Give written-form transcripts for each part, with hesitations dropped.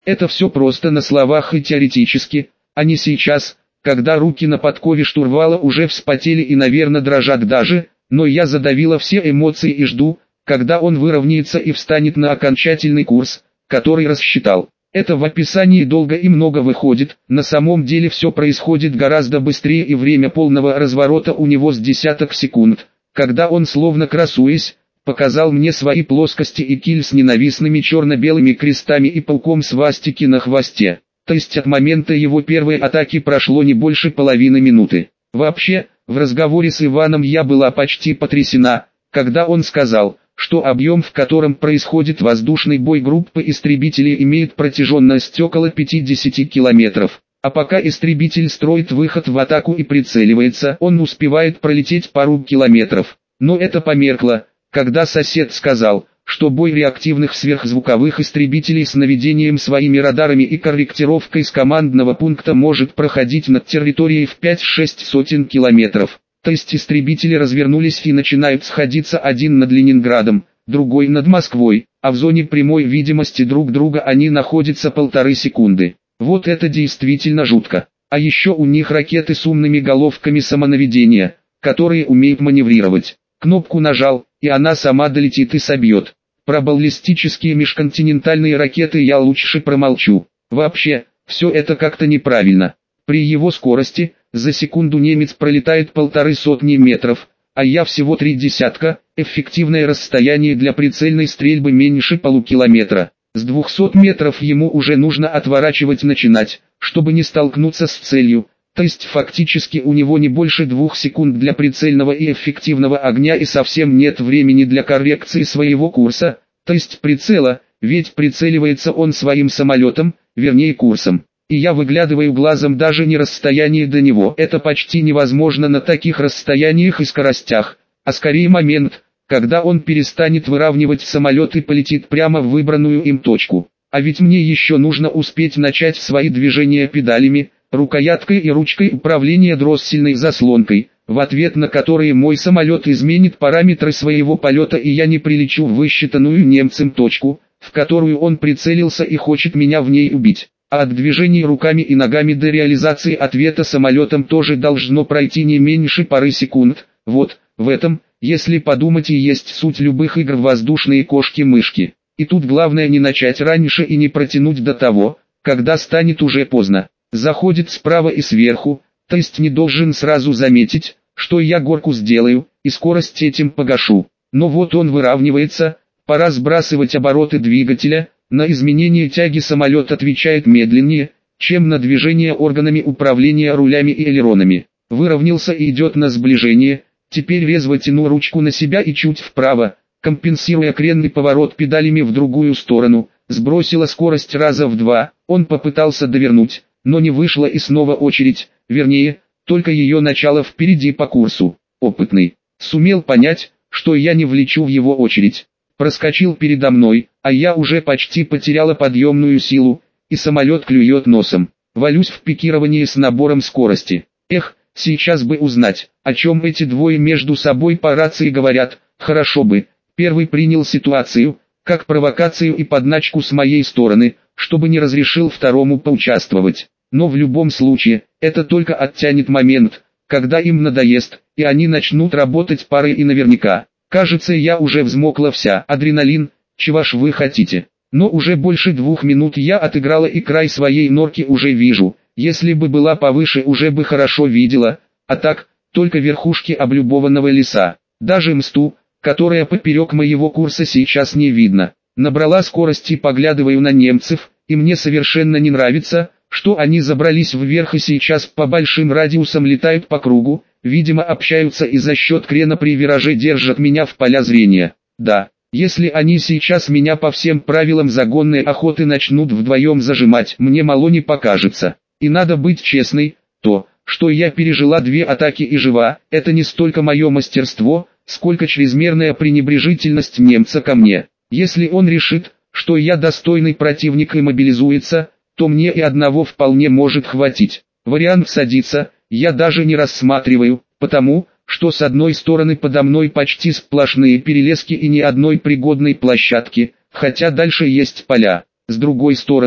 Это все просто на словах и теоретически, а не сейчас, когда руки на подкове штурвала уже вспотели и, наверное, дрожат даже, но я задавила все эмоции и жду, когда он выровняется и встанет на окончательный курс, который рассчитал. Это в описании долго и много выходит, на самом деле все происходит гораздо быстрее и время полного разворота у него с десяток секунд, когда он, словно красуясь, показал мне свои плоскости и киль с ненавистными черно-белыми крестами и полком свастики на хвосте. То есть от момента его первой атаки прошло не больше половины минуты. Вообще, в разговоре с Иваном я была почти потрясена, когда он сказал, что объем, в котором происходит воздушный бой группы истребителей, имеет протяженность около 50 километров. А пока истребитель строит выход в атаку и прицеливается, он успевает пролететь пару километров. Но это померкло, когда сосед сказал, что бой реактивных сверхзвуковых истребителей с наведением своими радарами и корректировкой с командного пункта может проходить над территорией в 5-6 сотен километров. То есть истребители развернулись и начинают сходиться, один над Ленинградом, другой над Москвой, а в зоне прямой видимости друг друга они находятся 1,5 секунды. Вот это действительно жутко. А еще у них ракеты с умными головками самонаведения, которые умеют маневрировать. Кнопку нажал, и она сама долетит и собьет. Про баллистические межконтинентальные ракеты я лучше промолчу. Вообще, все это как-то неправильно. При его скорости, за секунду немец пролетает 150 метров, а я всего 30, эффективное расстояние для прицельной стрельбы меньше полукилометра. С 200 метров ему уже нужно отворачивать начинать, чтобы не столкнуться с целью. То есть фактически у него не больше 2 секунд для прицельного и эффективного огня и совсем нет времени для коррекции своего курса, то есть прицела, ведь прицеливается он своим самолетом, вернее курсом. И я выглядываю глазом даже не расстояние до него, это почти невозможно на таких расстояниях и скоростях, а скорее момент, когда он перестанет выравнивать самолет и полетит прямо в выбранную им точку. А ведь мне еще нужно успеть начать свои движения педалями, рукояткой и ручкой управления дроссельной заслонкой, в ответ на которые мой самолет изменит параметры своего полета и я не прилечу в высчитанную немцем точку, в которую он прицелился и хочет меня в ней убить. А от движений руками и ногами до реализации ответа самолетом тоже должно пройти не меньше пары секунд. Вот, в этом, если подумать, и есть суть любых игр в воздушные кошки-мышки. И тут главное не начать раньше и не протянуть до того, когда станет уже поздно. Заходит справа и сверху, то есть не должен сразу заметить, что я горку сделаю, и скорость этим погашу. Но вот он выравнивается, пора сбрасывать обороты двигателя. На изменение тяги самолет отвечает медленнее, чем на движение органами управления рулями и элеронами. Выровнялся и идет на сближение, теперь резво тяну ручку на себя и чуть вправо, компенсируя кренный поворот педалями в другую сторону, сбросила скорость раза в 2, он попытался довернуть, но не вышло и снова очередь, вернее, только ее начало впереди по курсу. Опытный, сумел понять, что я не влечу в его очередь. Проскочил передо мной, а я уже почти потеряла подъемную силу, и самолет клюет носом. Валюсь в пикировании с набором скорости. Эх, сейчас бы узнать, о чем эти двое между собой по рации говорят, хорошо бы. Первый принял ситуацию, как провокацию и подначку с моей стороны, чтобы не разрешил второму поучаствовать. Но в любом случае, это только оттянет момент, когда им надоест, и они начнут работать парой и наверняка. Кажется, я уже взмокла вся, адреналин, чего ж вы хотите. Но уже больше 2 минут я отыграла и край своей норки уже вижу, если бы была повыше уже бы хорошо видела, а так, только верхушки облюбованного леса. Даже мсту, которая поперек моего курса сейчас не видно. Набрала скорость и поглядываю на немцев, и мне совершенно не нравится, что они забрались вверх и сейчас по большим радиусам летают по кругу, видимо общаются и за счет крена при вираже держат меня в поля зрения. Да, если они сейчас меня по всем правилам загонной охоты начнут вдвоем зажимать, мне мало не покажется. И надо быть честной, то, что я пережила 2 атаки и жива, это не столько мое мастерство, сколько чрезмерная пренебрежительность немца ко мне. Если он решит, что я достойный противник и мобилизуется, то мне и одного вполне может хватить. Вариант садиться я даже не рассматриваю, потому что с одной стороны подо мной почти сплошные перелески и ни одной пригодной площадки, хотя дальше есть поля. С другой стороны,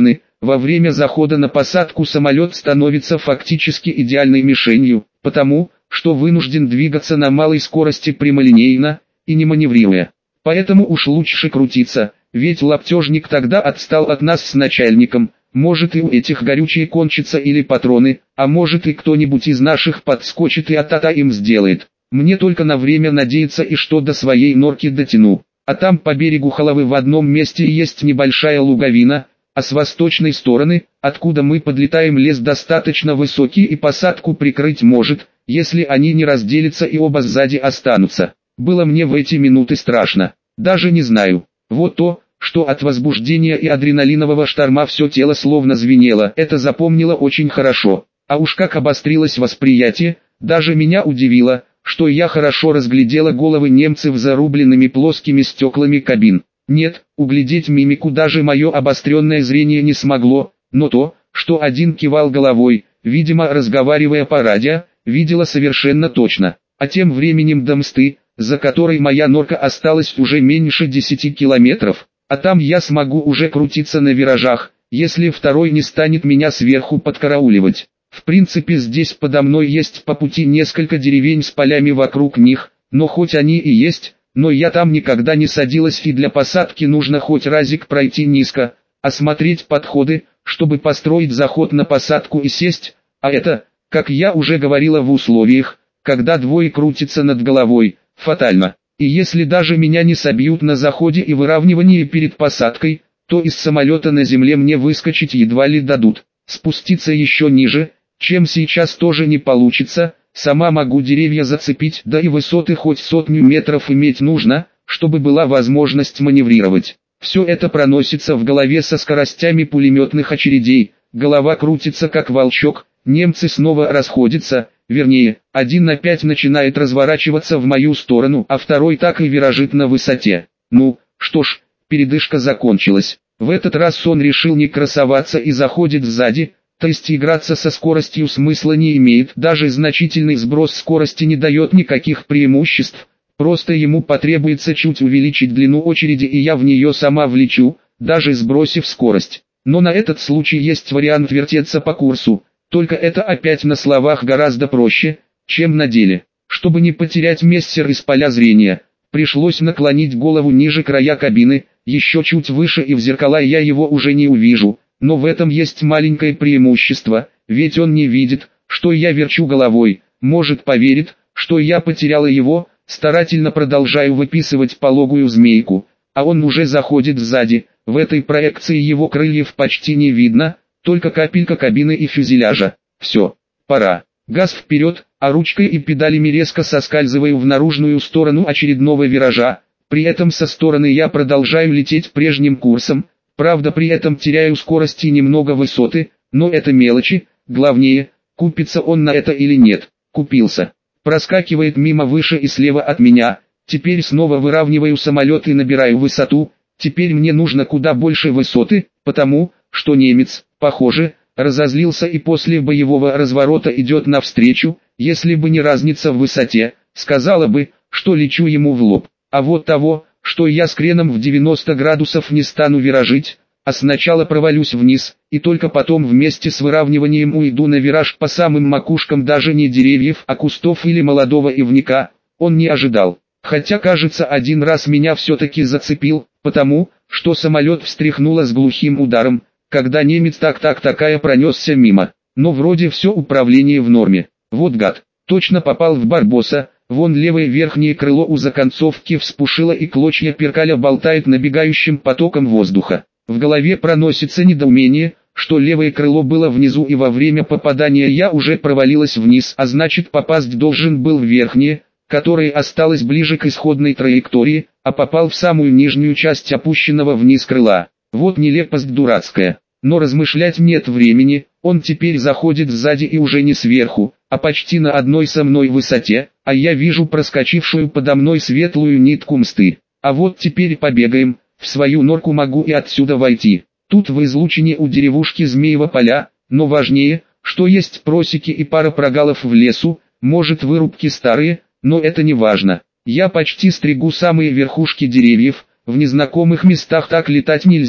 Во время захода на посадку самолет становится фактически идеальной мишенью, потому что вынужден двигаться на малой скорости прямолинейно и не маневрируя. Поэтому уж лучше крутиться, ведь лаптежник тогда отстал от нас с начальником. Может и у этих горючие кончатся или патроны, а может и кто-нибудь из наших подскочит и атата им сделает. Мне только на время надеяться и что до своей норки дотяну. А там по берегу Халавы в одном месте есть небольшая луговина, а с восточной стороны, откуда мы подлетаем, лес достаточно высокий и посадку прикрыть может, если они не разделятся и оба сзади останутся. Было мне в эти минуты страшно. Даже не знаю. Вот то, что от возбуждения и адреналинового шторма все тело словно звенело, это запомнило очень хорошо. А уж как обострилось восприятие, даже меня удивило, что я хорошо разглядела головы немцев зарубленными плоскими стеклами кабин. Нет, углядеть мимику даже мое обостренное зрение не смогло, но то, что один кивал головой, видимо разговаривая по радио, видела совершенно точно. А тем временем до Мсты, за которой моя норка осталась уже меньше 10 километров, а там я смогу уже крутиться на виражах, если второй не станет меня сверху подкарауливать. В принципе здесь подо мной есть по пути несколько деревень с полями вокруг них, но хоть они и есть, но я там никогда не садилась и для посадки нужно хоть разик пройти низко, осмотреть подходы, чтобы построить заход на посадку и сесть, а это, как я уже говорила в условиях, когда двое крутятся над головой, фатально. И если даже меня не собьют на заходе и выравнивании перед посадкой, то из самолета на земле мне выскочить едва ли дадут. Спуститься еще ниже, чем сейчас, тоже не получится, сама могу деревья зацепить, да и высоты хоть 100 метров иметь нужно, чтобы была возможность маневрировать. Все это проносится в голове со скоростями пулеметных очередей, голова крутится как волчок, немцы снова расходятся, вернее, один опять начинает разворачиваться в мою сторону, а второй так и виражит на высоте. Ну, что ж, передышка закончилась. В этот раз он решил не красоваться и заходит сзади, то есть играться со скоростью смысла не имеет, даже значительный сброс скорости не дает никаких преимуществ, просто ему потребуется чуть увеличить длину очереди и я в нее сама влечу, даже сбросив скорость. Но на этот случай есть вариант вертеться по курсу, только это опять на словах гораздо проще, чем на деле. Чтобы не потерять мессер из поля зрения, пришлось наклонить голову ниже края кабины, еще чуть выше и в зеркала я его уже не увижу. Но в этом есть маленькое преимущество, ведь он не видит, что я верчу головой, может поверит, что я потеряла его, старательно продолжаю выписывать пологую змейку, а он уже заходит сзади, в этой проекции его крыльев почти не видно, только капелька кабины и фюзеляжа. Все, пора. Газ вперед, а ручкой и педалями резко соскальзываю в наружную сторону очередного виража, при этом со стороны я продолжаю лететь прежним курсом. Правда, при этом теряю скорость и немного высоты, но это мелочи, главнее, купится он на это или нет. Купился. Проскакивает мимо выше и слева от меня, теперь снова выравниваю самолет и набираю высоту, теперь мне нужно куда больше высоты, потому что немец, похоже, разозлился и после боевого разворота идет навстречу, если бы не разница в высоте, сказала бы, что лечу ему в лоб, а вот того, что я с креном в 90 градусов не стану виражить, а сначала провалюсь вниз, и только потом вместе с выравниванием уйду на вираж по самым макушкам даже не деревьев, а кустов или молодого ивника, он не ожидал. Хотя, кажется, один раз меня все-таки зацепил, потому, что самолет встряхнуло с глухим ударом, когда немец такая пронесся мимо. Но вроде все управление в норме. Вот гад, точно попал в Барбоса. Вон левое верхнее крыло у законцовки вспушило и клочья перкаля болтает набегающим потоком воздуха. В голове проносится недоумение, что левое крыло было внизу и во время попадания я уже провалилась вниз, а значит попасть должен был в верхнее, которое осталось ближе к исходной траектории, а попал в самую нижнюю часть опущенного вниз крыла. Вот нелепость дурацкая. Но размышлять нет времени, он теперь заходит сзади и уже не сверху, а почти на одной со мной высоте, а я вижу проскочившую подо мной светлую нитку Мсты. А вот теперь побегаем, в свою норку могу и отсюда войти. Тут в излучине у деревушки Змеево поля, но важнее, что есть просеки и пара прогалов в лесу, может вырубки старые, но это не важно. Я почти стригу самые верхушки деревьев, в незнакомых местах так летать нельзя.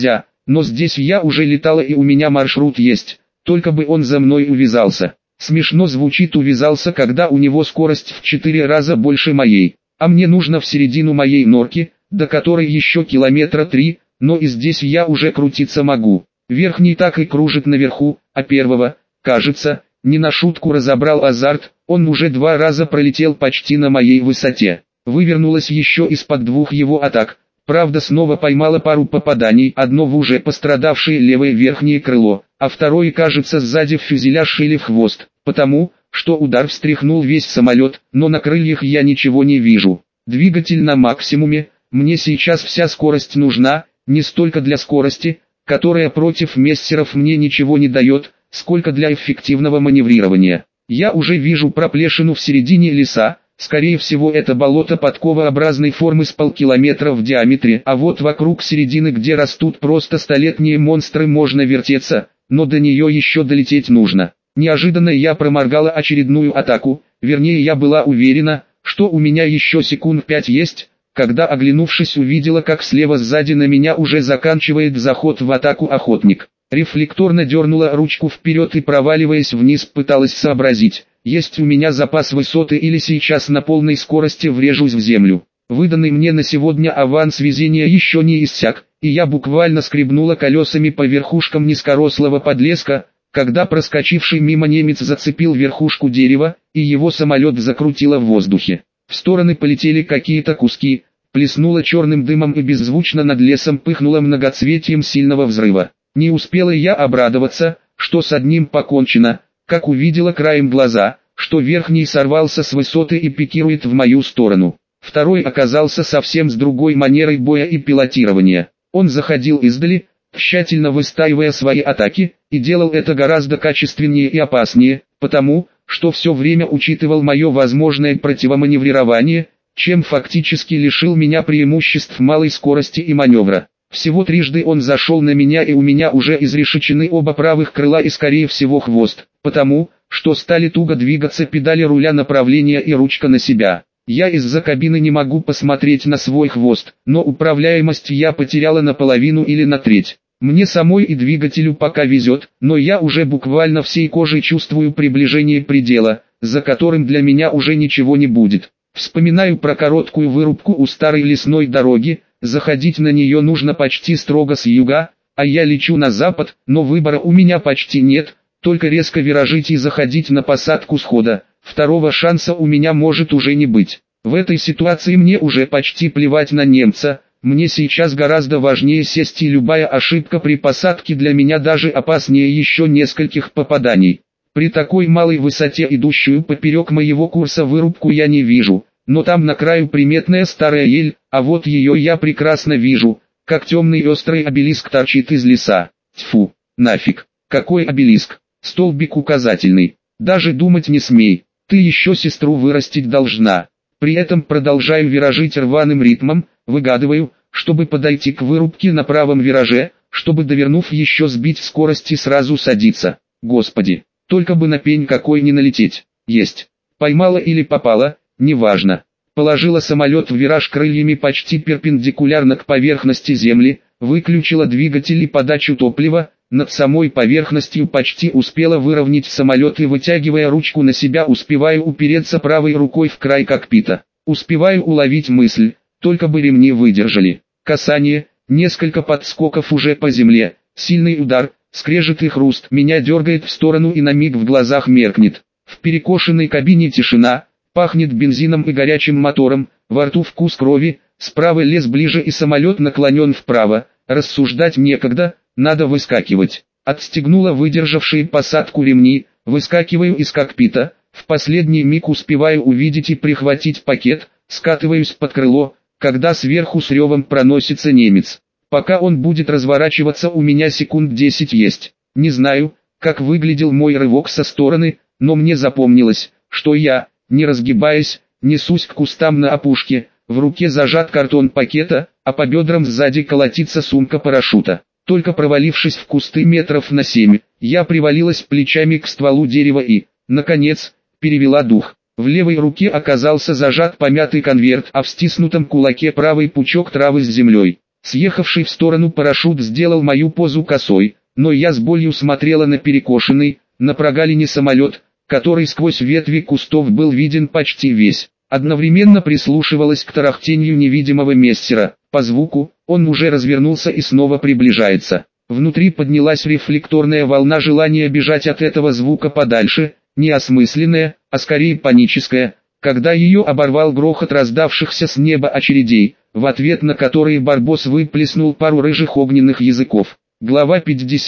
но здесь я уже летала и у меня маршрут есть, только бы он за мной увязался. Смешно звучит увязался, когда у него скорость в 4 раза больше моей, а мне нужно в середину моей норки, до которой еще километра 3, но и здесь я уже крутиться могу. Верхний так и кружит наверху, а первого, кажется, не на шутку разобрал азарт, он уже 2 раза пролетел почти на моей высоте. Вывернулась еще из-под 2 его атак, правда снова поймала пару попаданий, одно в уже пострадавшее левое верхнее крыло, а второе, кажется, сзади в фюзеляж или в хвост, потому что удар встряхнул весь самолет, но на крыльях я ничего не вижу. Двигатель на максимуме, мне сейчас вся скорость нужна, не столько для скорости, которая против мессеров мне ничего не дает, сколько для эффективного маневрирования. Я уже вижу проплешину в середине леса, скорее всего это болото подковообразной формы с полкилометра в диаметре, а вот вокруг середины, где растут просто столетние монстры, можно вертеться, но до нее еще долететь нужно. Неожиданно я проморгала очередную атаку, вернее я была уверена, что у меня еще секунд 5 есть, когда, оглянувшись, увидела, как слева сзади на меня уже заканчивает заход в атаку охотник. Рефлекторно дернула ручку вперед и, проваливаясь вниз, пыталась сообразить, есть у меня запас высоты или сейчас на полной скорости врежусь в землю. Выданный мне на сегодня аванс везения еще не иссяк, и я буквально скребнула колесами по верхушкам низкорослого подлеска, когда проскочивший мимо немец зацепил верхушку дерева, и его самолет закрутило в воздухе. В стороны полетели какие-то куски, плеснуло черным дымом и беззвучно над лесом пыхнуло многоцветием сильного взрыва. Не успела я обрадоваться, что с одним покончено, как увидела краем глаза, что верхний сорвался с высоты и пикирует в мою сторону. Второй оказался совсем с другой манерой боя и пилотирования. Он заходил издали, тщательно выстаивая свои атаки, и делал это гораздо качественнее и опаснее, потому что все время учитывал мое возможное противоманеврирование, чем фактически лишил меня преимуществ малой скорости и маневра. Всего трижды он зашел на меня, и у меня уже изрешечены оба правых крыла и скорее всего хвост, потому что стали туго двигаться педали руля направления и ручка на себя. Я из-за кабины не могу посмотреть на свой хвост, но управляемость я потеряла наполовину или на треть. Мне самой и двигателю пока везет, но я уже буквально всей кожей чувствую приближение предела, за которым для меня уже ничего не будет. Вспоминаю про короткую вырубку у старой лесной дороги, заходить на нее нужно почти строго с юга, а я лечу на запад, но выбора у меня почти нет, только резко виражить и заходить на посадку схода. Второго шанса у меня может уже не быть. В этой ситуации мне уже почти плевать на немца. Мне сейчас гораздо важнее сесть, и любая ошибка при посадке для меня даже опаснее еще нескольких попаданий. При такой малой высоте, идущую поперек моего курса, вырубку я не вижу, но там на краю приметная старая ель, а вот ее я прекрасно вижу, как темный острый обелиск торчит из леса. Тьфу, нафиг, какой обелиск, столбик указательный, даже думать не смей, ты еще сестру вырастить должна. При этом продолжаю виражить рваным ритмом, выгадываю, чтобы подойти к вырубке на правом вираже, чтобы, довернув, еще сбить скорость и сразу садиться. Господи, только бы на пень какой не налететь. Есть. Поймала или попала, неважно. Положила самолет в вираж крыльями почти перпендикулярно к поверхности земли, выключила двигатель и подачу топлива, над самой поверхностью почти успела выровнять самолет и, вытягивая ручку на себя, успеваю упереться правой рукой в край кокпита. Успеваю уловить мысль, только бы ремни выдержали. Касание, несколько подскоков уже по земле, сильный удар, скрежет и хруст, меня дергает в сторону и на миг в глазах меркнет. В перекошенной кабине тишина, пахнет бензином и горячим мотором, во рту вкус крови, справа лес ближе и самолет наклонен вправо, рассуждать некогда, надо выскакивать. Отстегнула выдержавшие посадку ремни, выскакиваю из кокпита, в последний миг успеваю увидеть и прихватить пакет, скатываюсь под крыло, когда сверху с ревом проносится немец. Пока он будет разворачиваться, у меня секунд 10 есть. Не знаю, как выглядел мой рывок со стороны, но мне запомнилось, что я, не разгибаясь, несусь к кустам на опушке, в руке зажат картон пакета, а по бедрам сзади колотится сумка парашюта. Только провалившись в кусты метров на 7, я привалилась плечами к стволу дерева и, наконец, перевела дух. В левой руке оказался зажат помятый конверт, а в стиснутом кулаке правый пучок травы с землей. Съехавший в сторону парашют сделал мою позу косой, но я с болью смотрела на перекошенный, на прогалине самолет, который сквозь ветви кустов был виден почти весь. Одновременно прислушивалась к тарахтенью невидимого мессера. По звуку, он уже развернулся и снова приближается. Внутри поднялась рефлекторная волна желания бежать от этого звука подальше, не осмысленная, а скорее паническая, когда ее оборвал грохот раздавшихся с неба очередей, в ответ на которые Барбос выплеснул пару рыжих огненных языков. Глава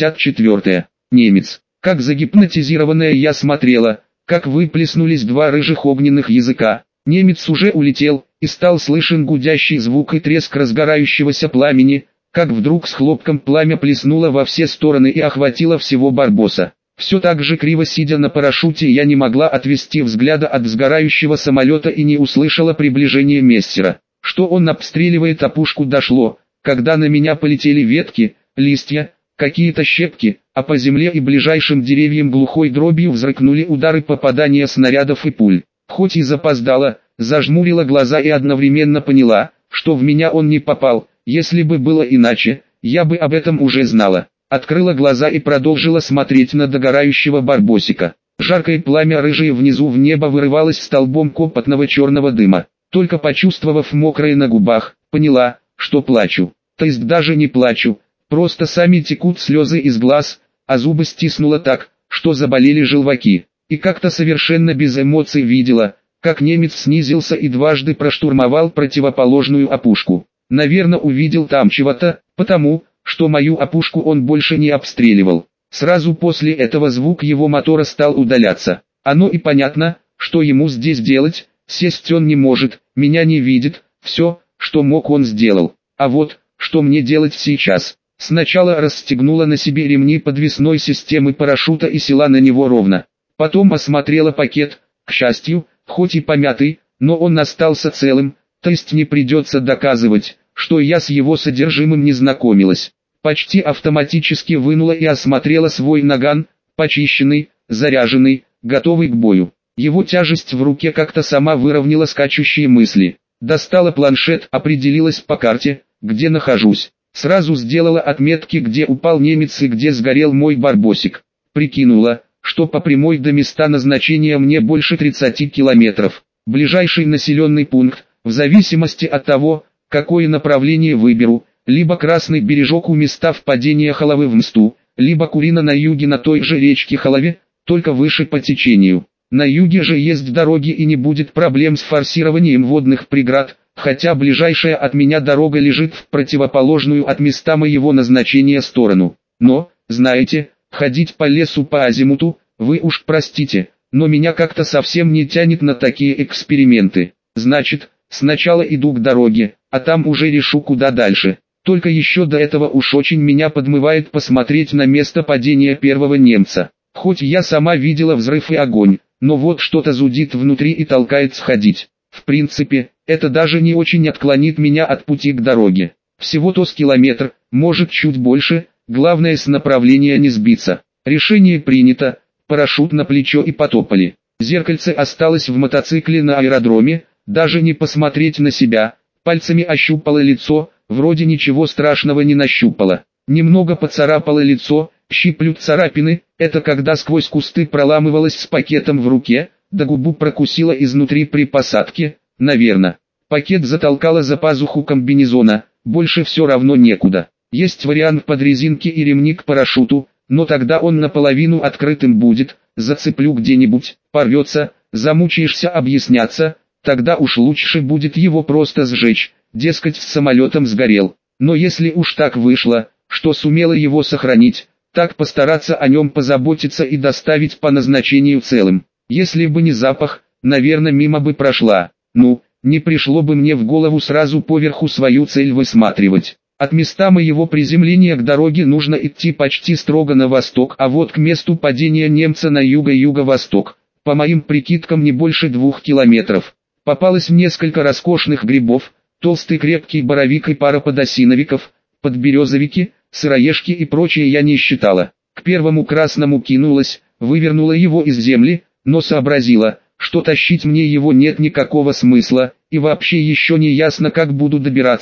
54. Немец. Как загипнотизированная я смотрела, как выплеснулись два рыжих огненных языка. Немец уже улетел, и стал слышен гудящий звук и треск разгорающегося пламени, как вдруг с хлопком пламя плеснуло во все стороны и охватило всего Барбоса. Все так же криво сидя на парашюте, я не могла отвести взгляда от сгорающего самолета и не услышала приближения мессера. Что он обстреливает опушку, дошло, когда на меня полетели ветки, листья, какие-то щепки, а по земле и ближайшим деревьям глухой дробью взрыкнули удары попадания снарядов и пуль. Хоть и запоздала, зажмурила глаза и одновременно поняла, что в меня он не попал. Если бы было иначе, я бы об этом уже знала. Открыла глаза и продолжила смотреть на догорающего Барбосика. Жаркое пламя рыжее внизу в небо вырывалось столбом копотного черного дыма. Только почувствовав мокрое на губах, поняла, что плачу. То есть даже не плачу, просто сами текут слезы из глаз, а зубы стиснуло так, что заболели желваки. И как-то совершенно без эмоций видела, как немец снизился и дважды проштурмовал противоположную опушку. Наверное, увидел там чего-то, потому, что мою опушку он больше не обстреливал. Сразу после этого звук его мотора стал удаляться. Оно и понятно, что ему здесь делать, сесть он не может, меня не видит, все, что мог, он сделал. А вот, что мне делать сейчас? Сначала расстегнула на себе ремни подвесной системы парашюта и села на него ровно. Потом осмотрела пакет, к счастью, хоть и помятый, но он остался целым, то есть не придется доказывать, что я с его содержимым не знакомилась. Почти автоматически вынула и осмотрела свой наган, почищенный, заряженный, готовый к бою. Его тяжесть в руке как-то сама выровняла скачущие мысли. Достала планшет, определилась по карте, где нахожусь. Сразу сделала отметки, где упал немец и где сгорел мой Барбосик. Прикинула, что по прямой до места назначения мне больше 30 километров. Ближайший населенный пункт, в зависимости от того, какое направление выберу, либо Красный Бережок у места впадения Холовы в Мсту, либо Курина на юге на той же речке Холове, только выше по течению. На юге же есть дороги и не будет проблем с форсированием водных преград, хотя ближайшая от меня дорога лежит в противоположную от места моего назначения сторону. Но, знаете, ходить по лесу по азимуту, вы уж простите, но меня как-то совсем не тянет на такие эксперименты. Значит, сначала иду к дороге, а там уже решу, куда дальше. Только еще до этого уж очень меня подмывает посмотреть на место падения первого немца. Хоть я сама видела взрыв и огонь, но вот что-то зудит внутри и толкает сходить. В принципе, это даже не очень отклонит меня от пути к дороге. Всего-то с километр, может чуть больше, главное с направления не сбиться. Решение принято, парашют на плечо и потопали. Зеркальце осталось в мотоцикле на аэродроме, даже не посмотреть на себя, пальцами ощупала лицо, вроде ничего страшного не нащупала. Немного поцарапала лицо, щиплют царапины, это когда сквозь кусты проламывалась с пакетом в руке, да губу прокусила изнутри при посадке, наверное. Пакет затолкала за пазуху комбинезона, больше все равно некуда. Есть вариант под резинки и ремни к парашюту, но тогда он наполовину открытым будет, зацеплю где-нибудь, порвется, замучаешься объясняться, тогда уж лучше будет его просто сжечь, дескать, с самолетом сгорел. Но если уж так вышло, что сумела его сохранить, так постараться о нем позаботиться и доставить по назначению целым. Если бы не запах, наверное, мимо бы прошла. Ну, не пришло бы мне в голову сразу поверху свою цель высматривать. От места моего приземления к дороге нужно идти почти строго на восток, а вот к месту падения немца на юго-юго-восток, по моим прикидкам, не больше 2 километров. Попалось несколько роскошных грибов, толстый крепкий боровик и пара подосиновиков, подберезовики, сыроежки и прочее я не считала. К первому красному кинулась, вывернула его из земли, но сообразила, что тащить мне его нет никакого смысла, и вообще еще не ясно, как буду добираться,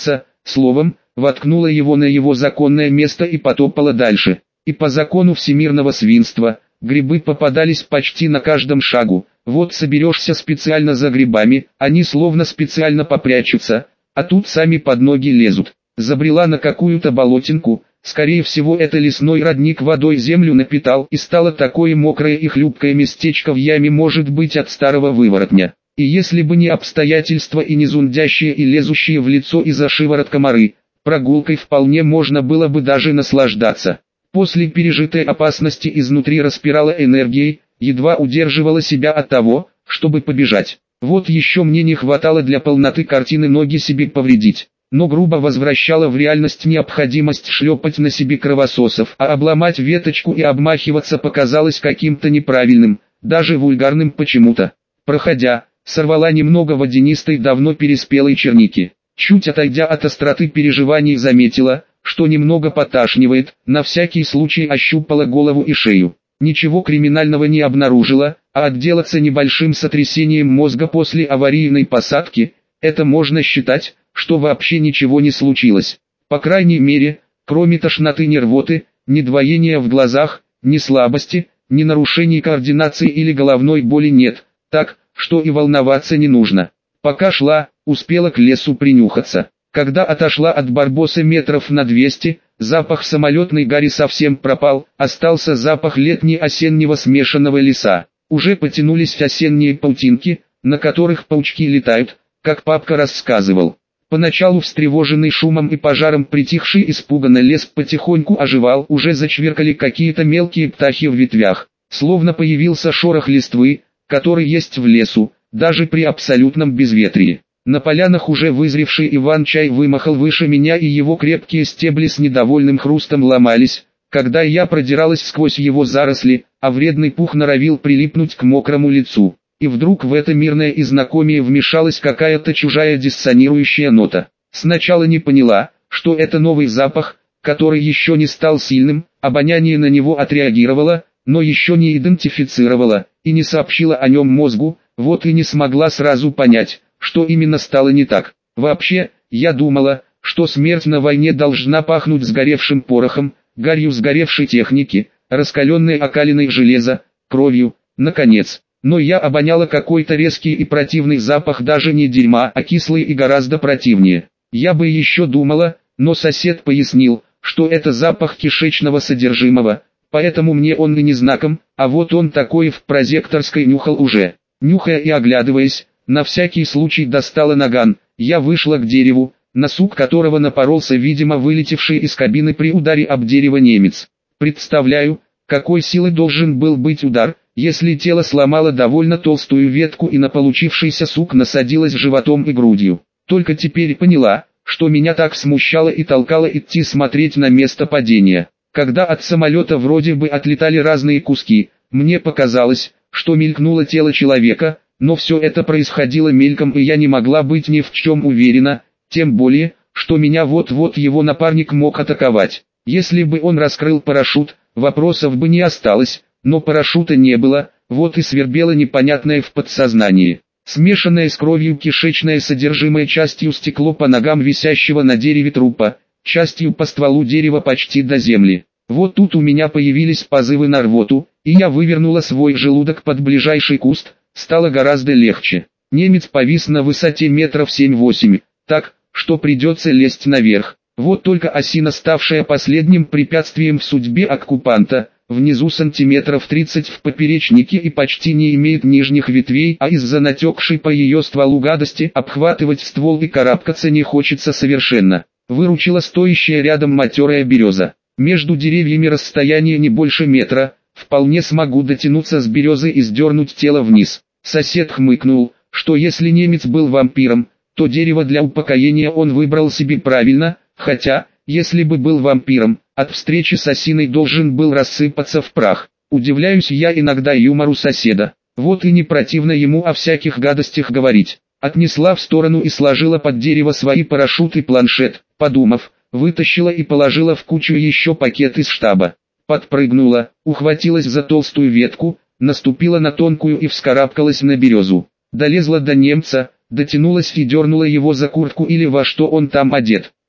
Словом, воткнула его на его законное место и потопала дальше. И по закону всемирного свинства, грибы попадались почти на каждом шагу. Вот соберешься специально за грибами, они словно специально попрячутся, а тут сами под ноги лезут. Забрела на какую-то болотинку, скорее всего это лесной родник водой землю напитал и стало такое мокрое и хлюпкое местечко в яме, может быть, от старого выворотня. И если бы не обстоятельства и не зундящие и лезущие в лицо и за шиворот комары, прогулкой вполне можно было бы даже наслаждаться. После пережитой опасности изнутри распирала энергией, едва удерживала себя от того, чтобы побежать. Вот еще мне не хватало для полноты картины ноги себе повредить, но грубо возвращала в реальность необходимость шлепать на себе кровососов, а обломать веточку и обмахиваться показалось каким-то неправильным, даже вульгарным почему-то. Проходя, сорвала немного водянистой давно переспелой черники. Чуть отойдя от остроты переживаний, заметила, что немного поташнивает, на всякий случай ощупала голову и шею. Ничего криминального не обнаружила, а отделаться небольшим сотрясением мозга после аварийной посадки, это можно считать, что вообще ничего не случилось. По крайней мере, кроме тошноты, ни рвоты, ни двоения в глазах, ни слабости, ни нарушений координации или головной боли нет, так, что и волноваться не нужно. Пока шла, успела к лесу принюхаться. Когда отошла от Барбоса метров на 200, запах самолетной гари совсем пропал, остался запах летне-осеннего смешанного леса. Уже потянулись осенние паутинки, на которых паучки летают, как папка рассказывал. Поначалу встревоженный шумом и пожаром притихший испуганно лес потихоньку оживал, уже зачверкали какие-то мелкие птахи в ветвях, словно появился шорох листвы, который есть в лесу, даже при абсолютном безветрии. На полянах уже вызревший иван-чай вымахал выше меня, и его крепкие стебли с недовольным хрустом ломались, когда я продиралась сквозь его заросли, а вредный пух норовил прилипнуть к мокрому лицу. И вдруг в это мирное и знакомее вмешалась какая-то чужая диссонирующая нота. Сначала не поняла, что это новый запах, который еще не стал сильным, обоняние на него отреагировало, но еще не идентифицировало, и не сообщила о нем мозгу, вот и не смогла сразу понять, что именно стало не так. Вообще, я думала, что смерть на войне должна пахнуть сгоревшим порохом, гарью сгоревшей техники, раскаленной окалиной железа, кровью, наконец. Но я обоняла какой-то резкий и противный запах, даже не дерьма, а кислый и гораздо противнее. Я бы еще думала, но сосед пояснил, что это запах кишечного содержимого, поэтому мне он и не знаком, а вот он такой в прозекторской нюхал уже. Нюхая и оглядываясь, на всякий случай достала наган. Я вышла к дереву, на сук которого напоролся, видимо, вылетевший из кабины при ударе об дерево немец. Представляю, какой силы должен был быть удар, если тело сломало довольно толстую ветку и на получившийся сук насадилось животом и грудью. Только теперь поняла, что меня так смущало и толкало идти смотреть на место падения. Когда от самолета вроде бы отлетали разные куски, мне показалось, что мелькнуло тело человека, но все это происходило мельком, и я не могла быть ни в чем уверена, тем более, что меня вот-вот его напарник мог атаковать. Если бы он раскрыл парашют, вопросов бы не осталось, но парашюта не было, вот и свербело непонятное в подсознании. Смешанное с кровью кишечное содержимое частью стекло по ногам висящего на дереве трупа, частью по стволу дерева почти до земли. Вот тут у меня появились позывы на рвоту, и я вывернула свой желудок под ближайший куст, стало гораздо легче. Немец повис на высоте метров 7-8, так, что придется лезть наверх. Вот только осина, ставшая последним препятствием в судьбе оккупанта, внизу сантиметров 30 в поперечнике и почти не имеет нижних ветвей, а из-за натекшей по ее стволу гадости обхватывать ствол и карабкаться не хочется совершенно. Выручила стоящая рядом матерая береза. Между деревьями расстояние не больше метра, вполне смогу дотянуться с березы и сдернуть тело вниз. Сосед хмыкнул, что если немец был вампиром, то дерево для упокоения он выбрал себе правильно, хотя, если бы был вампиром, от встречи с осиной должен был рассыпаться в прах. Удивляюсь я иногда юмору соседа. Вот и не противно ему о всяких гадостях говорить. Отнесла в сторону и сложила под дерево свои парашют и планшет, подумав, вытащила и положила в кучу еще пакет из штаба. Подпрыгнула, ухватилась за толстую ветку, наступила на тонкую и вскарабкалась на березу. Долезла до немца, дотянулась и дернула его за куртку или во что он там одет.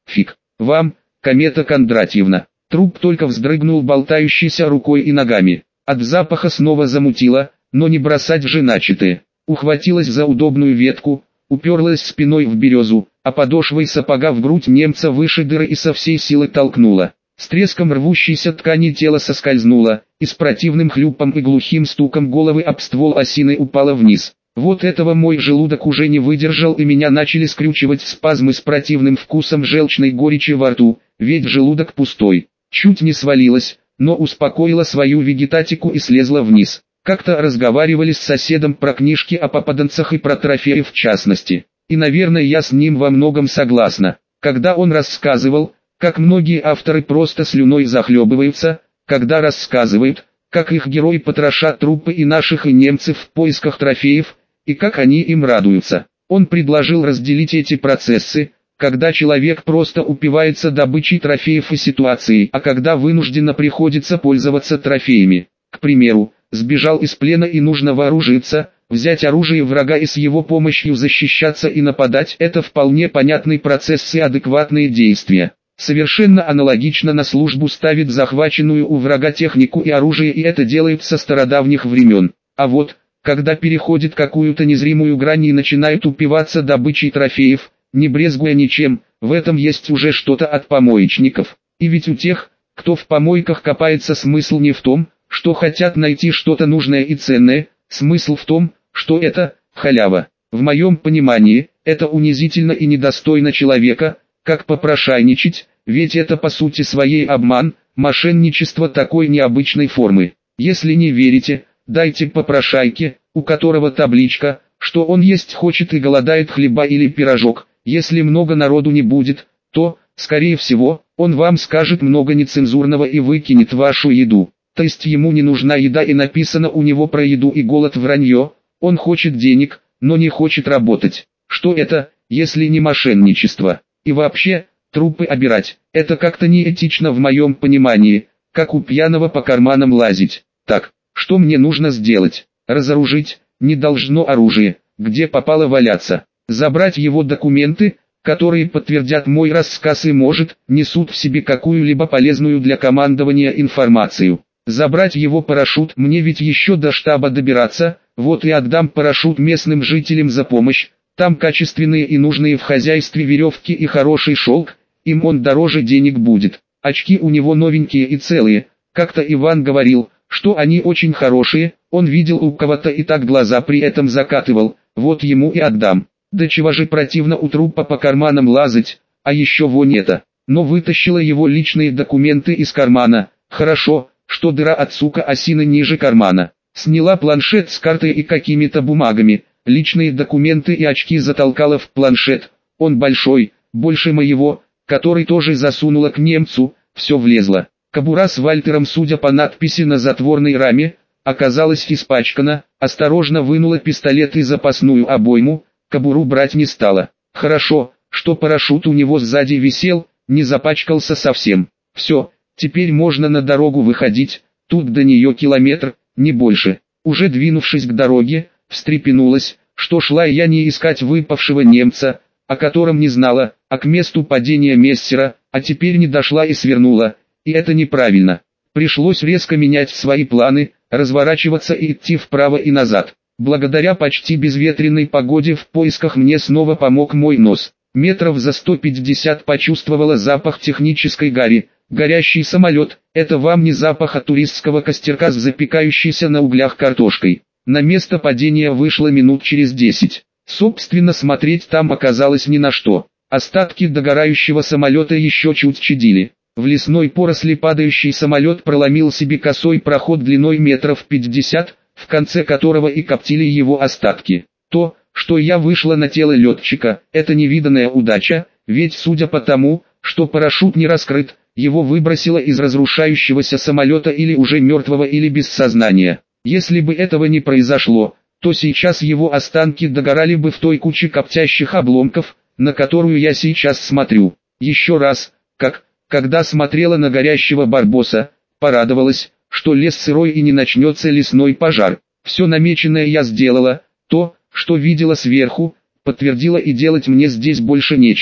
Фиг вам, Комета Кондратьевна. Труп только вздрыгнул болтающейся рукой и ногами. От запаха снова замутило, но не бросать же начатое. Ухватилась за удобную ветку, уперлась спиной в березу, а подошвой сапога в грудь немца выше дыры и со всей силы толкнула. С треском рвущейся ткани тело соскользнуло, и с противным хлюпом и глухим стуком головы об ствол осины упала вниз. Вот этого мой желудок уже не выдержал, и меня начали скрючивать спазмы с противным вкусом желчной горечи во рту, ведь желудок пустой. Чуть не свалилась, но успокоила свою вегетатику и слезла вниз. Как-то разговаривали с соседом про книжки о попаданцах и про трофеи в частности. И наверное я с ним во многом согласна. Когда он рассказывал, как многие авторы просто слюной захлебываются, когда рассказывают, как их герои потрошат трупы и наших и немцев в поисках трофеев, и как они им радуются. Он предложил разделить эти процессы, когда человек просто упивается добычей трофеев и ситуацией, а когда вынужденно приходится пользоваться трофеями. К примеру, сбежал из плена и нужно вооружиться, взять оружие врага и с его помощью защищаться и нападать – это вполне понятный процесс и адекватные действия. Совершенно аналогично на службу ставит захваченную у врага технику и оружие, и это делает со стародавних времен. А вот, когда переходит какую-то незримую грань и начинает упиваться добычей трофеев, не брезгуя ничем, в этом есть уже что-то от помоечников. И ведь у тех, кто в помойках копается, смысл не в том, что хотят найти что-то нужное и ценное, смысл в том, что это халява. В моем понимании, это унизительно и недостойно человека, как попрошайничать, ведь это по сути своей обман, мошенничество такой необычной формы. Если не верите, дайте попрошайке, у которого табличка, что он есть хочет и голодает, хлеба или пирожок. Если много народу не будет, то, скорее всего, он вам скажет много нецензурного и выкинет вашу еду. То есть ему не нужна еда и написано у него про еду и голод вранье, он хочет денег, но не хочет работать. Что это, если не мошенничество? И вообще, трупы обирать, это как-то неэтично в моем понимании, как у пьяного по карманам лазить. Так, что мне нужно сделать? Разоружить, не должно оружие, где попало валяться. Забрать его документы, которые подтвердят мой рассказ и может, несут в себе какую-либо полезную для командования информацию. Забрать его парашют, мне ведь еще до штаба добираться, вот и отдам парашют местным жителям за помощь. Там качественные и нужные в хозяйстве веревки и хороший шелк, им он дороже денег будет. Очки у него новенькие и целые, как-то Иван говорил, что они очень хорошие, он видел у кого-то и так глаза при этом закатывал, вот ему и отдам. Да чего же противно у трупа по карманам лазать, а еще вон это. Но вытащила его личные документы из кармана, хорошо, что дыра от сука осины ниже кармана. Сняла планшет с картой и какими-то бумагами. Личные документы и очки затолкала в планшет, он большой, больше моего, который тоже засунула к немцу, все влезло. Кобура с Вальтером, судя по надписи на затворной раме, оказалась испачкана, осторожно вынула пистолет и запасную обойму, кобуру брать не стала. Хорошо, что парашют у него сзади висел, не запачкался совсем. Все, теперь можно на дорогу выходить, тут до нее километр, не больше. Уже двинувшись к дороге, встрепенулась, что шла я не искать выпавшего немца, о котором не знала, а к месту падения Мессера, а теперь не дошла и свернула, и это неправильно. Пришлось резко менять свои планы, разворачиваться и идти вправо и назад. Благодаря почти безветренной погоде в поисках мне снова помог мой нос. Метров за 150 почувствовала запах технической гари. Горящий самолет – это вам не запах от туристского костерка с запекающейся на углях картошкой. На место падения вышла минут через 10. Собственно, смотреть там оказалось ни на что. Остатки догорающего самолета еще чуть чадили. В лесной поросли падающий самолет проломил себе косой проход длиной метров 50, в конце которого и коптили его остатки. То, что я вышла на тело летчика, это невиданная удача, ведь судя по тому, что парашют не раскрыт, его выбросило из разрушающегося самолета или уже мертвого, или без сознания. Если бы этого не произошло, то сейчас его останки догорали бы в той куче коптящих обломков, на которую я сейчас смотрю. Еще раз, когда смотрела на горящего барбоса, порадовалась, что лес сырой и не начнется лесной пожар. Все намеченное я сделала, то, что видела сверху, подтвердила, и делать мне здесь больше нечего.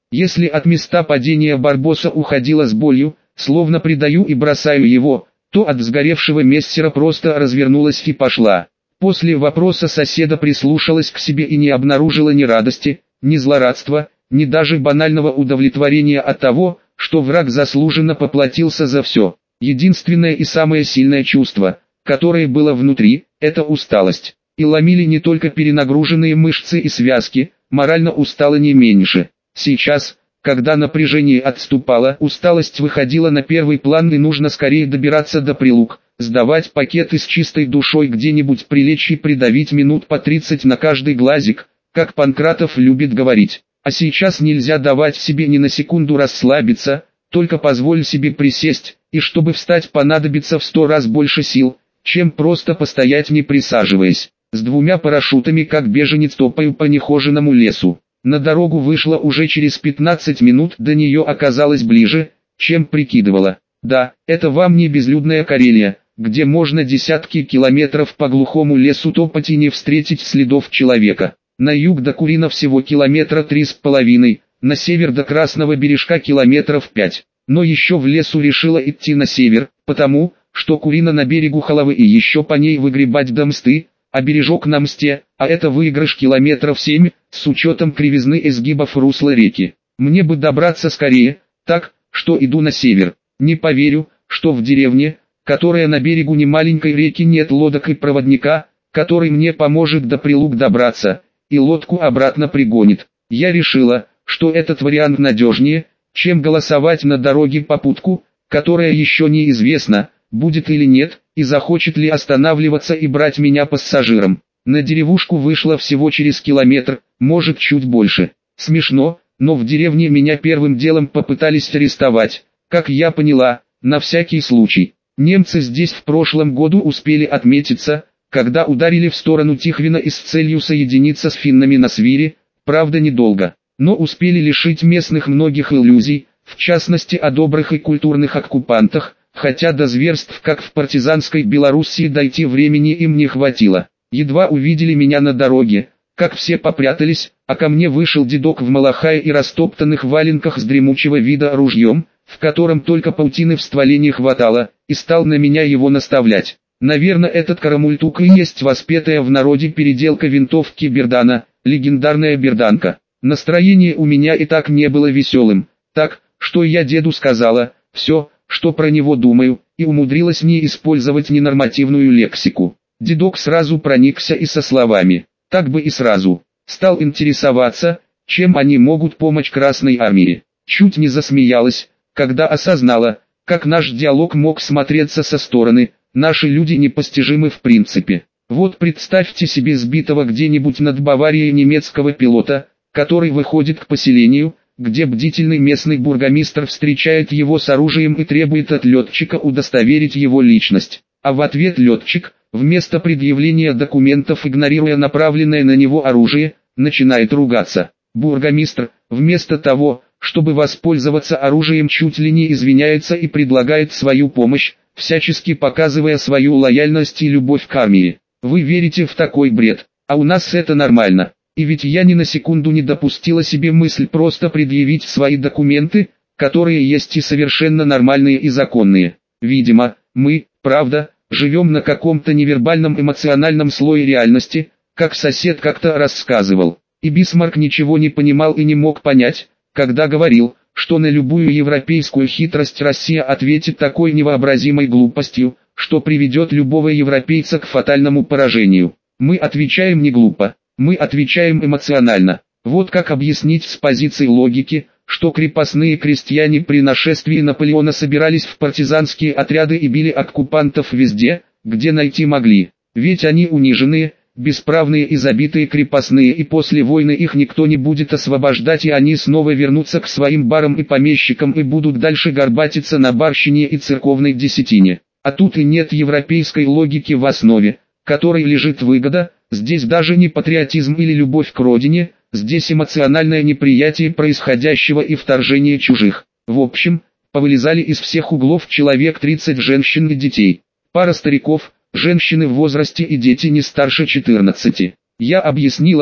Если от места падения Барбоса уходила с болью, словно предаю и бросаю его, то от сгоревшего мессера просто развернулась и пошла. После вопроса соседа прислушалась к себе и не обнаружила ни радости, ни злорадства, ни даже банального удовлетворения от того, что враг заслуженно поплатился за все. Единственное и самое сильное чувство, которое было внутри, это усталость. И ломили не только перенагруженные мышцы и связки, морально устала не меньше. Сейчас, когда напряжение отступало, усталость выходила на первый план и нужно скорее добираться до Прилук, сдавать пакеты с чистой душой где-нибудь прилечь и придавить минут по 30 на каждый глазик, как Панкратов любит говорить. А сейчас нельзя давать себе ни на секунду расслабиться, только позволь себе присесть, и чтобы встать понадобится в 100 раз больше сил, чем просто постоять не присаживаясь. С 2 парашютами как беженец топаю по нехоженному лесу. На дорогу вышла уже через 15 минут, до нее оказалось ближе, чем прикидывала. Да, это вам не безлюдная Карелия, где можно десятки километров по глухому лесу топать и не встретить следов человека. На юг до Курина всего километра 3,5, на север до Красного Бережка километров 5. Но еще в лесу решила идти на север, потому, что Курина на берегу Халавы и еще по ней выгребать до Мсты, а бережок на Мсте, а это выигрыш километров 7, с учетом кривизны изгибов русла реки. Мне бы добраться скорее, так, что иду на север. Не поверю, что в деревне, которая на берегу немаленькой реки, нет лодок и проводника, который мне поможет до Прилук добраться, и лодку обратно пригонит. Я решила, что этот вариант надежнее, чем голосовать на дороге попутку, которая еще неизвестно, будет или нет, и захочет ли останавливаться и брать меня пассажиром. На деревушку вышла всего через километр, может чуть больше. Смешно, но в деревне меня первым делом попытались арестовать, как я поняла, на всякий случай. Немцы здесь в прошлом году успели отметиться, когда ударили в сторону Тихвина и с целью соединиться с финнами на свире, правда недолго, но успели лишить местных многих иллюзий, в частности о добрых и культурных оккупантах, хотя до зверств как в партизанской Белоруссии дойти времени им не хватило. Едва увидели меня на дороге, как все попрятались, а ко мне вышел дедок в малахае и растоптанных валенках с дремучего вида ружьем, в котором только паутины в стволе не хватало, и стал на меня его наставлять. Наверное, этот карамультук и есть воспетая в народе переделка винтовки Бердана, легендарная берданка. Настроение у меня и так не было веселым, так, что я деду сказала, все, что про него думаю, и умудрилась не использовать ненормативную лексику. Дедок сразу проникся и со словами, так бы и сразу, стал интересоваться, чем они могут помочь Красной Армии. Чуть не засмеялась, когда осознала, как наш диалог мог смотреться со стороны, наши люди непостижимы в принципе. Вот представьте себе сбитого где-нибудь над Баварией немецкого пилота, который выходит к поселению, где бдительный местный бургомистр встречает его с оружием и требует от летчика удостоверить его личность. А в ответ летчик, вместо предъявления документов, игнорируя направленное на него оружие, начинает ругаться. Бургомистр, вместо того, чтобы воспользоваться оружием, чуть ли не извиняется и предлагает свою помощь, всячески показывая свою лояльность и любовь к армии. Вы верите в такой бред? А у нас это нормально. И ведь я ни на секунду не допустила себе мысль просто предъявить свои документы, которые есть и совершенно нормальные и законные. Видимо, мы, правда, живем на каком-то невербальном эмоциональном слое реальности, как сосед как-то рассказывал. И Бисмарк ничего не понимал и не мог понять, когда говорил, что на любую европейскую хитрость Россия ответит такой невообразимой глупостью, что приведет любого европейца к фатальному поражению. Мы отвечаем не глупо, мы отвечаем эмоционально. Вот как объяснить с позиции логики, что крепостные крестьяне при нашествии Наполеона собирались в партизанские отряды и били оккупантов везде, где найти могли. Ведь они униженные, бесправные и забитые крепостные, и после войны их никто не будет освобождать, и они снова вернутся к своим барам и помещикам и будут дальше горбатиться на барщине и церковной десятине. А тут и нет европейской логики в основе, которой лежит выгода, здесь даже не патриотизм или любовь к родине, здесь эмоциональное неприятие происходящего и вторжение чужих. В общем, повылезали из всех углов человек 30 женщин и детей, пара стариков, женщины в возрасте и дети не старше 14. Я объяснила,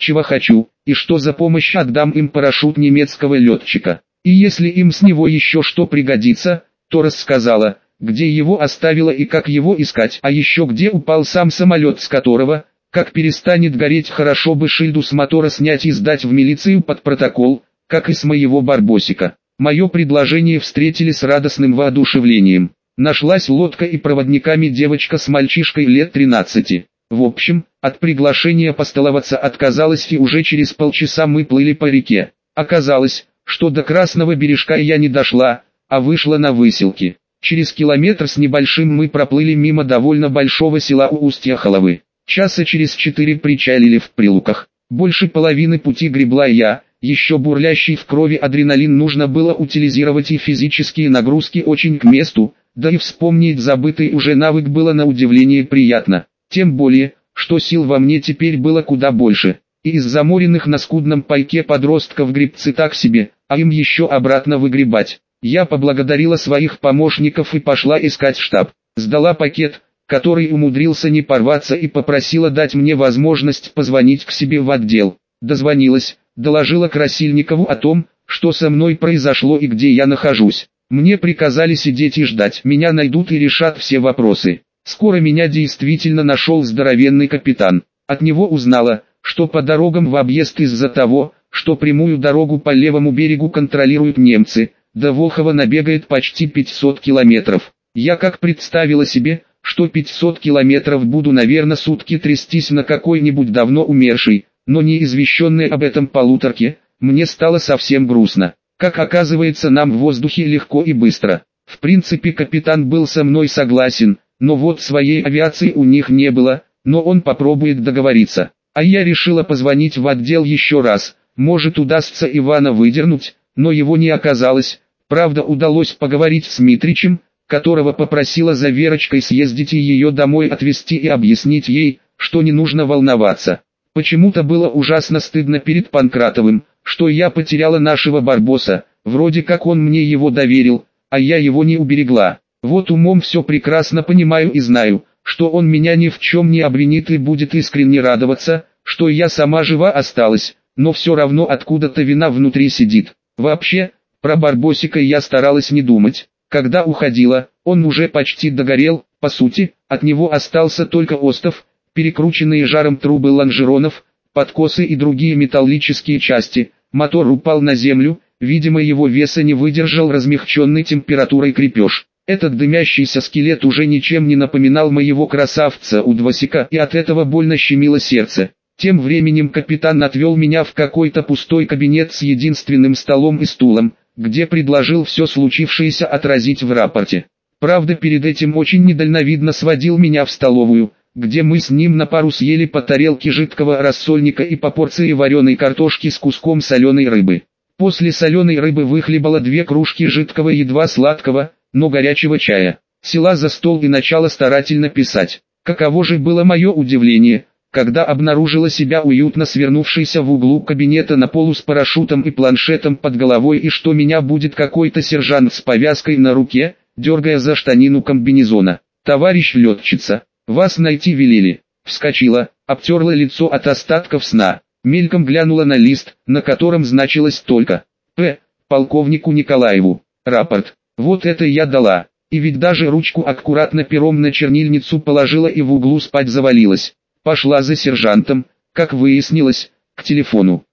чего хочу, и что за помощь отдам им парашют немецкого летчика. И если им с него еще что пригодится, то рассказала, где его оставила и как его искать, а еще где упал сам самолет, с которого, как перестанет гореть, хорошо бы шильду с мотора снять и сдать в милицию под протокол, как и с моего барбосика. Мое предложение встретили с радостным воодушевлением. Нашлась лодка и проводниками девочка с мальчишкой лет 13. В общем, от приглашения постоловаться отказалась, и уже через полчаса мы плыли по реке. Оказалось, что до Красного бережка я не дошла, а вышла на Выселки. Через километр с небольшим мы проплыли мимо довольно большого села у устья Холовы. Часа через 4 причалили в Прилуках. Больше половины пути гребла я, еще бурлящий в крови адреналин нужно было утилизировать, и физические нагрузки очень к месту, да и вспомнить забытый уже навык было на удивление приятно. Тем более, что сил во мне теперь было куда больше. И из заморенных на скудном пайке подростков гребцы так себе, а им еще обратно выгребать. Я поблагодарила своих помощников и пошла искать штаб. Сдала пакет, который умудрился не порваться, и попросила дать мне возможность позвонить к себе в отдел. Дозвонилась, доложила Красильникову о том, что со мной произошло и где я нахожусь. Мне приказали сидеть и ждать, меня найдут и решат все вопросы. Скоро меня действительно нашел здоровенный капитан. От него узнала, что по дорогам в объезд из-за того, что прямую дорогу по левому берегу контролируют немцы, до Волхова набегает почти 500 километров. Я как представила себе, что 500 километров буду, наверное, сутки трястись на какой-нибудь давно умершей, но не извещенной об этом полуторке, мне стало совсем грустно. Как оказывается, нам в воздухе легко и быстро. В принципе, капитан был со мной согласен, но вот своей авиации у них не было, но он попробует договориться. А я решила позвонить в отдел еще раз, может удастся Ивана выдернуть, но его не оказалось. Правда, удалось поговорить с Митричем, которого попросила за Верочкой съездить и ее домой отвезти и объяснить ей, что не нужно волноваться. Почему-то было ужасно стыдно перед Панкратовым, что я потеряла нашего барбоса, вроде как он мне его доверил, а я его не уберегла. Вот умом все прекрасно понимаю и знаю, что он меня ни в чем не обвинит и будет искренне радоваться, что я сама жива осталась, но все равно откуда-то вина внутри сидит. Вообще, про барбосика я старалась не думать. Когда уходила, он уже почти догорел, по сути, от него остался только остов, перекрученные жаром трубы лонжеронов, подкосы и другие металлические части. Мотор упал на землю, видимо, его веса не выдержал размягченный температурой крепеж. Этот дымящийся скелет уже ничем не напоминал моего красавца Удвасика, и от этого больно щемило сердце. Тем временем капитан отвел меня в какой-то пустой кабинет с единственным столом и стулом, где предложил все случившееся отразить в рапорте. Правда, перед этим очень недальновидно сводил меня в столовую, где мы с ним на пару съели по тарелке жидкого рассольника и по порции вареной картошки с куском соленой рыбы. После соленой рыбы выхлебала 2 кружки жидкого, едва сладкого, но горячего чая. Села за стол и начала старательно писать. Каково же было мое удивление, когда обнаружила себя уютно свернувшейся в углу кабинета на полу с парашютом и планшетом под головой, и что меня будет какой-то сержант с повязкой на руке, дергая за штанину комбинезона. «Товарищ летчица, вас найти велели». Вскочила, обтерла лицо от остатков сна, мельком глянула на лист, на котором значилось только «П. полковнику Николаеву. Рапорт». Вот это я дала, и ведь даже ручку аккуратно пером на чернильницу положила и в углу спать завалилась. Пошла за сержантом, как выяснилось, к телефону.